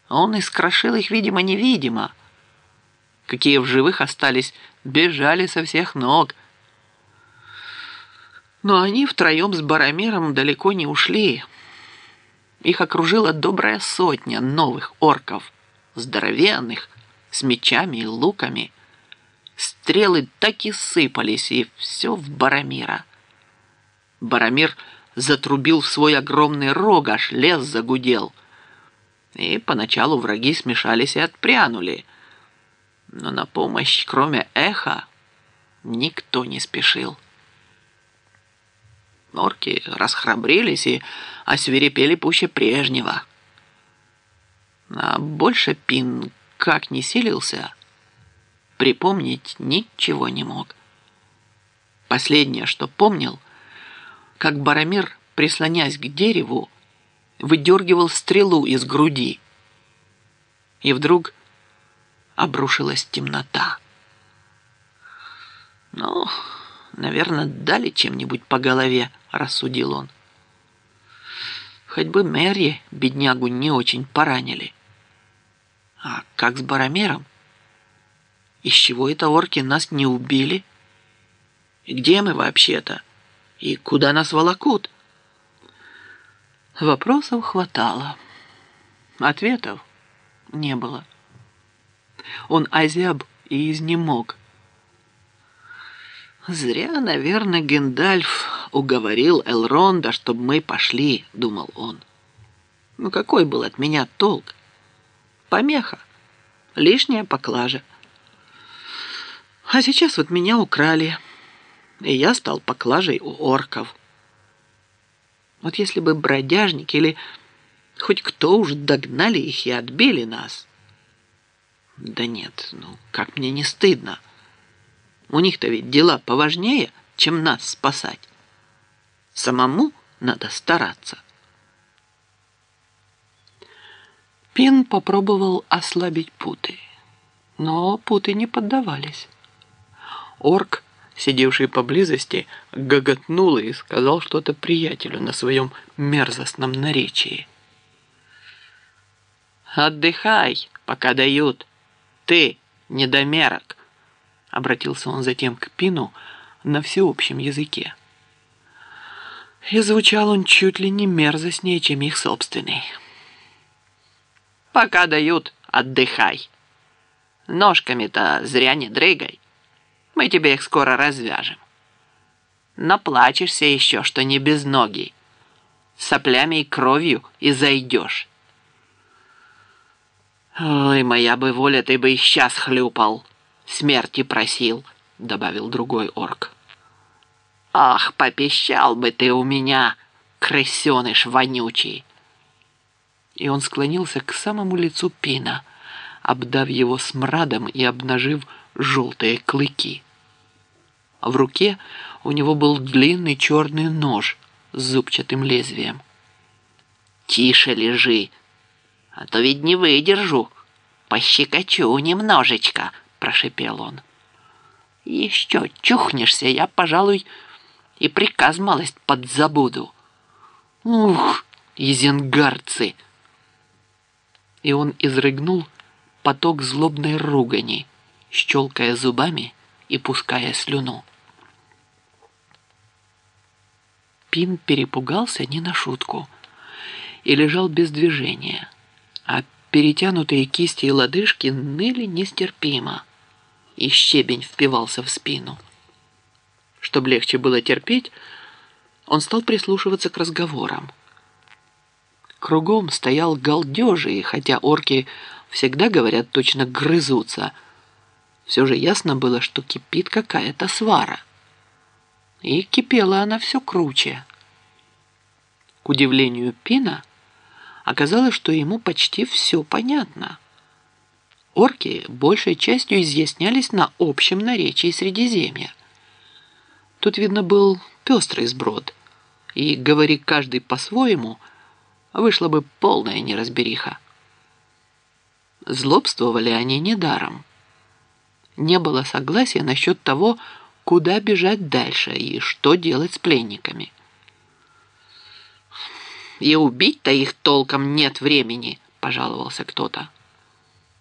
Он искрошил их, видимо-невидимо. Какие в живых остались, бежали со всех ног. Но они втроем с Баромиром далеко не ушли. Их окружила добрая сотня новых орков, здоровенных, с мечами и луками. Стрелы так и сыпались, и все в Баромира. Баромир затрубил в свой огромный рог, аж лес загудел. И поначалу враги смешались и отпрянули. Но на помощь, кроме эха, никто не спешил. Орки расхрабрились и освирепели пуще прежнего. А больше Пин, как ни силился, припомнить ничего не мог. Последнее, что помнил, как Баромир, прислонясь к дереву, выдергивал стрелу из груди. И вдруг обрушилась темнота. «Ну, наверное, дали чем-нибудь по голове», — рассудил он. «Хоть бы Мерри, беднягу, не очень поранили. А как с Баромиром? Из чего это орки нас не убили? И где мы вообще-то? И куда нас волокут?» Вопросов хватало. Ответов не было. Он озяб и изнемог. «Зря, наверное, Гэндальф уговорил Элронда, чтобы мы пошли», — думал он. «Ну какой был от меня толк? Помеха, лишняя поклажа. А сейчас вот меня украли, и я стал поклажей у орков. Вот если бы бродяжники или хоть кто уж догнали их и отбили нас. Да нет, ну как мне не стыдно? У них-то ведь дела поважнее, чем нас спасать. Самому надо стараться». Пин попробовал ослабить путы, но путы не поддавались. Орк, сидевший поблизости, гоготнул и сказал что-то приятелю на своем мерзостном наречии. «Отдыхай, пока дают. Ты, недомерок!» Обратился он затем к Пину на всеобщем языке. И звучал он чуть ли не мерзостнее, чем их собственный. «Пока дают, отдыхай. Ножками-то зря не дрыгай. Мы тебе их скоро развяжем. Наплачешься еще, что не безногий. Соплями и кровью и зайдешь. Ой, моя бы воля, ты бы и сейчас хлюпал. Смерти просил», — добавил другой орк. «Ах, попищал бы ты у меня, крысеныш вонючий!» И он склонился к самому лицу Пина, обдав его смрадом и обнажив желтые клыки. В руке у него был длинный черный нож с зубчатым лезвием. «Тише лежи, а то ведь не выдержу. Пощекочу немножечко», — прошипел он. «Еще чухнешься, я, пожалуй, и приказ малость подзабуду. Ух, изенгарцы!» И он изрыгнул поток злобной ругани, щелкая зубами и пуская слюну. Пин перепугался не на шутку и лежал без движения, а перетянутые кисти и лодыжки ныли нестерпимо, и щебень впивался в спину. Чтобы легче было терпеть, он стал прислушиваться к разговорам. Кругом стоял галдеж, и хотя орки всегда, говорят, точно грызутся, все же ясно было, что кипит какая-то свара. И кипела она все круче. К удивлению Пина, оказалось, что ему почти все понятно. Орки большей частью изъяснялись на общем наречии Средиземья. Тут, видно, был пестрый сброд, и, говори каждый по-своему, вышла бы полная неразбериха. Злобствовали они недаром. Не было согласия насчет того, куда бежать дальше и что делать с пленниками. «И убить-то их толком нет времени», пожаловался кто-то.